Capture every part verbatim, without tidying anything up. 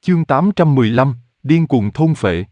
Chương tám trăm mười lăm, điên cuồng thôn phệ.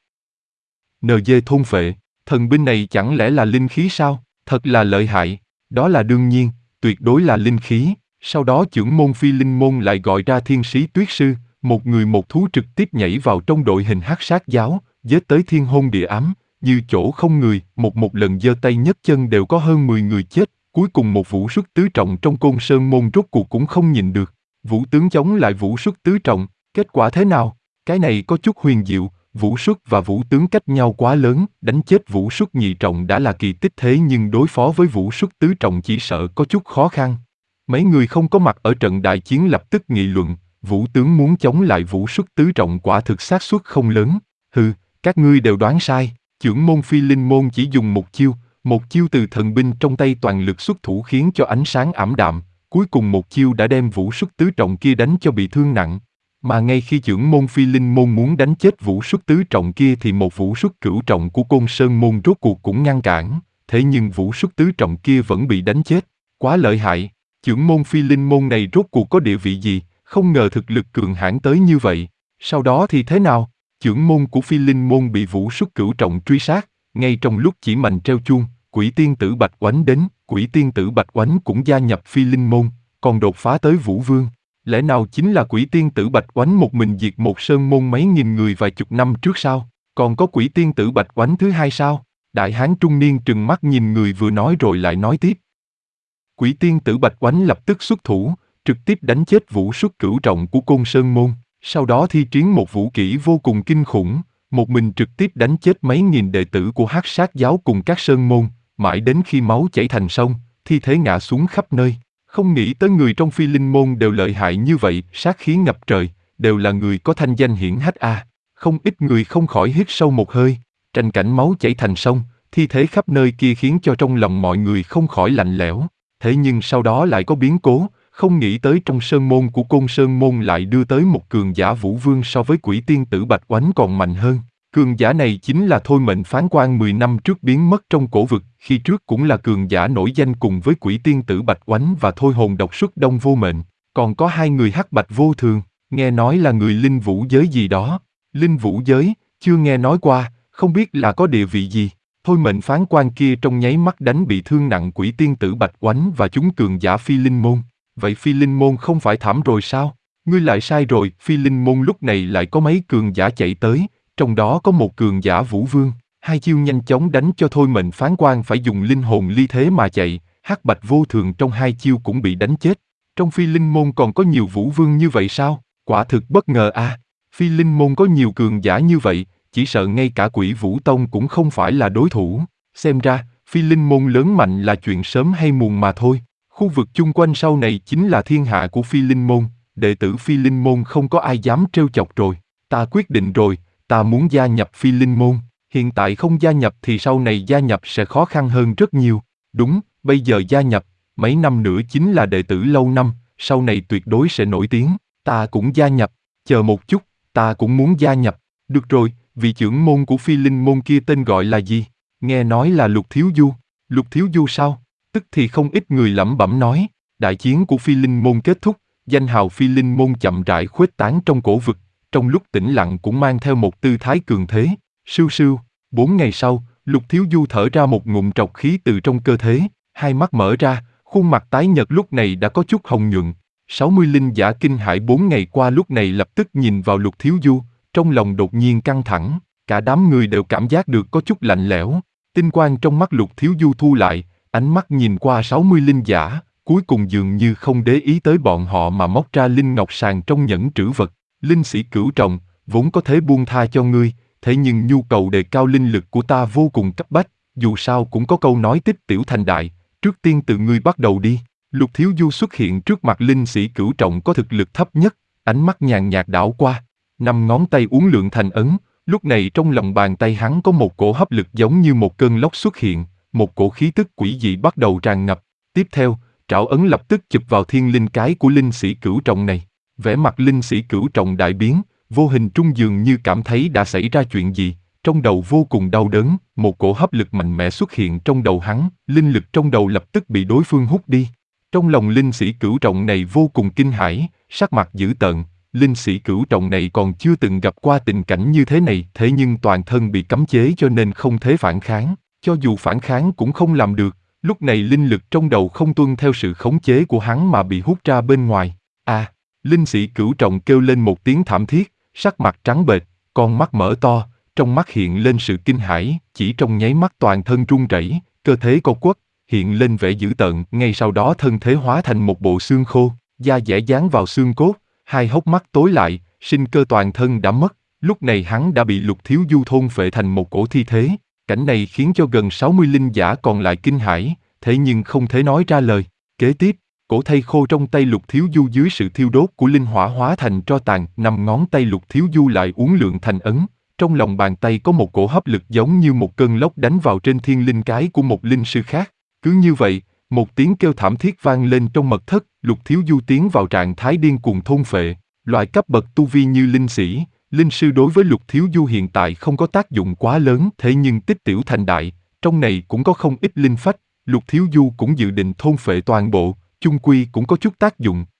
en giê thôn phệ, thần binh này chẳng lẽ là linh khí sao? Thật là lợi hại. Đó là đương nhiên, tuyệt đối là linh khí. Sau đó chưởng môn Phi Linh môn lại gọi ra thiên sĩ tuyết sư, một người một thú trực tiếp nhảy vào trong đội hình hắc sát giáo, giết tới thiên hôn địa ám, như chỗ không người, một một lần giơ tay nhấc chân đều có hơn mười người chết. Cuối cùng một vũ xuất tứ trọng trong Côn Sơn môn rốt cuộc cũng không nhìn được. Vũ tướng chống lại vũ xuất tứ trọng, kết quả thế nào? Cái này có chút huyền diệu, vũ xuất và vũ tướng cách nhau quá lớn, đánh chết vũ xuất nhị trọng đã là kỳ tích, thế nhưng đối phó với vũ xuất tứ trọng chỉ sợ có chút khó khăn. Mấy người không có mặt ở trận đại chiến lập tức nghị luận, vũ tướng muốn chống lại vũ xuất tứ trọng quả thực xác suất không lớn. Hừ, các ngươi đều đoán sai, chưởng môn Phi Linh môn chỉ dùng một chiêu, một chiêu từ thần binh trong tay toàn lực xuất thủ khiến cho ánh sáng ảm đạm, cuối cùng một chiêu đã đem vũ xuất tứ trọng kia đánh cho bị thương nặng. Mà ngay khi chưởng môn Phi Linh môn muốn đánh chết vũ xuất tứ trọng kia thì một vũ xuất cửu trọng của Côn Sơn môn rốt cuộc cũng ngăn cản, thế nhưng vũ xuất tứ trọng kia vẫn bị đánh chết. Quá lợi hại, chưởng môn Phi Linh môn này rốt cuộc có địa vị gì, không ngờ thực lực cường hãn tới như vậy. Sau đó thì thế nào? Chưởng môn của Phi Linh môn bị vũ xuất cửu trọng truy sát, ngay trong lúc chỉ mành treo chuông, Quỷ tiên tử Bạch Oánh đến, Quỷ tiên tử Bạch Oánh cũng gia nhập Phi Linh môn, còn đột phá tới Vũ Vương. Lẽ nào chính là Quỷ tiên tử Bạch Oánh một mình diệt một sơn môn mấy nghìn người vài chục năm trước sao? Còn có Quỷ tiên tử Bạch Oánh thứ hai sao? Đại hán trung niên trừng mắt nhìn người vừa nói rồi lại nói tiếp. Quỷ tiên tử Bạch Oánh lập tức xuất thủ, trực tiếp đánh chết vũ xuất cửu trọng của Côn Sơn môn, sau đó thi triển một vũ kỹ vô cùng kinh khủng, một mình trực tiếp đánh chết mấy nghìn đệ tử của Hắc Sát giáo cùng các sơn môn, mãi đến khi máu chảy thành sông, thi thể ngã xuống khắp nơi. Không nghĩ tới người trong Phi Linh môn đều lợi hại như vậy, sát khí ngập trời, đều là người có thanh danh hiển hách a. À. Không ít người không khỏi hít sâu một hơi, tranh cảnh máu chảy thành sông, thi thể khắp nơi kia khiến cho trong lòng mọi người không khỏi lạnh lẽo. Thế nhưng sau đó lại có biến cố, không nghĩ tới trong sơn môn của Côn Sơn môn lại đưa tới một cường giả Vũ Vương so với Quỷ tiên tử Bạch Oánh còn mạnh hơn. Cường giả này chính là Thôi Mệnh Phán Quan mười năm trước biến mất trong cổ vực, khi trước cũng là cường giả nổi danh cùng với Quỷ tiên tử Bạch Oánh và Thôi Hồn độc xuất Đông Vô Mệnh. Còn có hai người Hắc Bạch Vô Thường, nghe nói là người linh vũ giới gì đó. Linh vũ giới, chưa nghe nói qua, không biết là có địa vị gì. Thôi Mệnh Phán Quan kia trong nháy mắt đánh bị thương nặng Quỷ tiên tử Bạch Oánh và chúng cường giả Phi Linh môn. Vậy Phi Linh môn không phải thảm rồi sao? Ngươi lại sai rồi, Phi Linh môn lúc này lại có mấy cường giả chạy tới, trong đó có một cường giả Vũ Vương. Hai chiêu nhanh chóng đánh cho Thôi Mệnh Phán Quan phải dùng linh hồn ly thế mà chạy, Hắc Bạch Vô Thường trong hai chiêu cũng bị đánh chết. Trong Phi Linh môn còn có nhiều Vũ Vương như vậy sao? Quả thực bất ngờ a. À. Phi Linh môn có nhiều cường giả như vậy, chỉ sợ ngay cả Quỷ Vũ Tông cũng không phải là đối thủ. Xem ra, Phi Linh môn lớn mạnh là chuyện sớm hay muộn mà thôi. Khu vực chung quanh sau này chính là thiên hạ của Phi Linh môn, đệ tử Phi Linh môn không có ai dám trêu chọc rồi. Ta quyết định rồi, ta muốn gia nhập Phi Linh môn. Hiện tại không gia nhập thì sau này gia nhập sẽ khó khăn hơn rất nhiều. Đúng, bây giờ gia nhập, mấy năm nữa chính là đệ tử lâu năm, sau này tuyệt đối sẽ nổi tiếng. Ta cũng gia nhập, chờ một chút, ta cũng muốn gia nhập. Được rồi, vị trưởng môn của Phi Linh môn kia tên gọi là gì? Nghe nói là Lục Thiếu Du. Lục Thiếu Du sao? Tức thì không ít người lẩm bẩm nói, đại chiến của Phi Linh môn kết thúc, danh hào Phi Linh môn chậm rãi khuếch tán trong cổ vực, trong lúc tĩnh lặng cũng mang theo một tư thái cường thế. Sưu sưu, bốn ngày sau, Lục Thiếu Du thở ra một ngụm trọc khí từ trong cơ thể, hai mắt mở ra, khuôn mặt tái nhợt lúc này đã có chút hồng nhuận. sáu mươi linh giả kinh hãi bốn ngày qua lúc này lập tức nhìn vào Lục Thiếu Du, trong lòng đột nhiên căng thẳng, cả đám người đều cảm giác được có chút lạnh lẽo. Tinh quang trong mắt Lục Thiếu Du thu lại, ánh mắt nhìn qua sáu mươi linh giả, cuối cùng dường như không để ý tới bọn họ mà móc ra linh ngọc sàng trong nhẫn trữ vật. Linh sĩ cửu trọng, vốn có thể buông tha cho ngươi, thế nhưng nhu cầu đề cao linh lực của ta vô cùng cấp bách, dù sao cũng có câu nói tích tiểu thành đại, trước tiên từ ngươi bắt đầu đi. Lục Thiếu Du xuất hiện trước mặt linh sĩ cửu trọng có thực lực thấp nhất, ánh mắt nhàn nhạt đảo qua, năm ngón tay uốn lượn thành ấn, lúc này trong lòng bàn tay hắn có một cổ hấp lực giống như một cơn lốc xuất hiện, một cổ khí tức quỷ dị bắt đầu tràn ngập. Tiếp theo, trảo ấn lập tức chụp vào thiên linh cái của linh sĩ cửu trọng này. Vẻ mặt linh sĩ cửu trọng đại biến, vô hình trung dường như cảm thấy đã xảy ra chuyện gì, trong đầu vô cùng đau đớn, một cổ hấp lực mạnh mẽ xuất hiện trong đầu hắn, linh lực trong đầu lập tức bị đối phương hút đi. Trong lòng linh sĩ cửu trọng này vô cùng kinh hãi, sắc mặt dữ tợn, linh sĩ cửu trọng này còn chưa từng gặp qua tình cảnh như thế này, thế nhưng toàn thân bị cấm chế cho nên không thể phản kháng, cho dù phản kháng cũng không làm được, lúc này linh lực trong đầu không tuân theo sự khống chế của hắn mà bị hút ra bên ngoài. À, linh sĩ cửu trọng kêu lên một tiếng thảm thiết, sắc mặt trắng bệch, con mắt mở to, trong mắt hiện lên sự kinh hãi, chỉ trong nháy mắt toàn thân run rẩy, cơ thể co quắp, hiện lên vẻ dữ tợn, ngay sau đó thân thể hóa thành một bộ xương khô, da dẻ dán vào xương cốt, hai hốc mắt tối lại, sinh cơ toàn thân đã mất, lúc này hắn đã bị Lục Thiếu Du thôn phệ thành một cổ thi thế. Cảnh này khiến cho gần sáu mươi linh giả còn lại kinh hãi, thế nhưng không thể nói ra lời. Kế tiếp, cổ thây khô trong tay Lục Thiếu Du dưới sự thiêu đốt của linh hỏa hóa thành tro tàn, năm ngón tay Lục Thiếu Du lại uốn lượn thành ấn, trong lòng bàn tay có một cổ hấp lực giống như một cơn lốc đánh vào trên thiên linh cái của một linh sư khác. Cứ như vậy, một tiếng kêu thảm thiết vang lên trong mật thất, Lục Thiếu Du tiến vào trạng thái điên cuồng thôn phệ, loại cấp bậc tu vi như linh sĩ, linh sư đối với Lục Thiếu Du hiện tại không có tác dụng quá lớn, thế nhưng tích tiểu thành đại, trong này cũng có không ít linh phách, Lục Thiếu Du cũng dự định thôn phệ toàn bộ, chung quy cũng có chút tác dụng,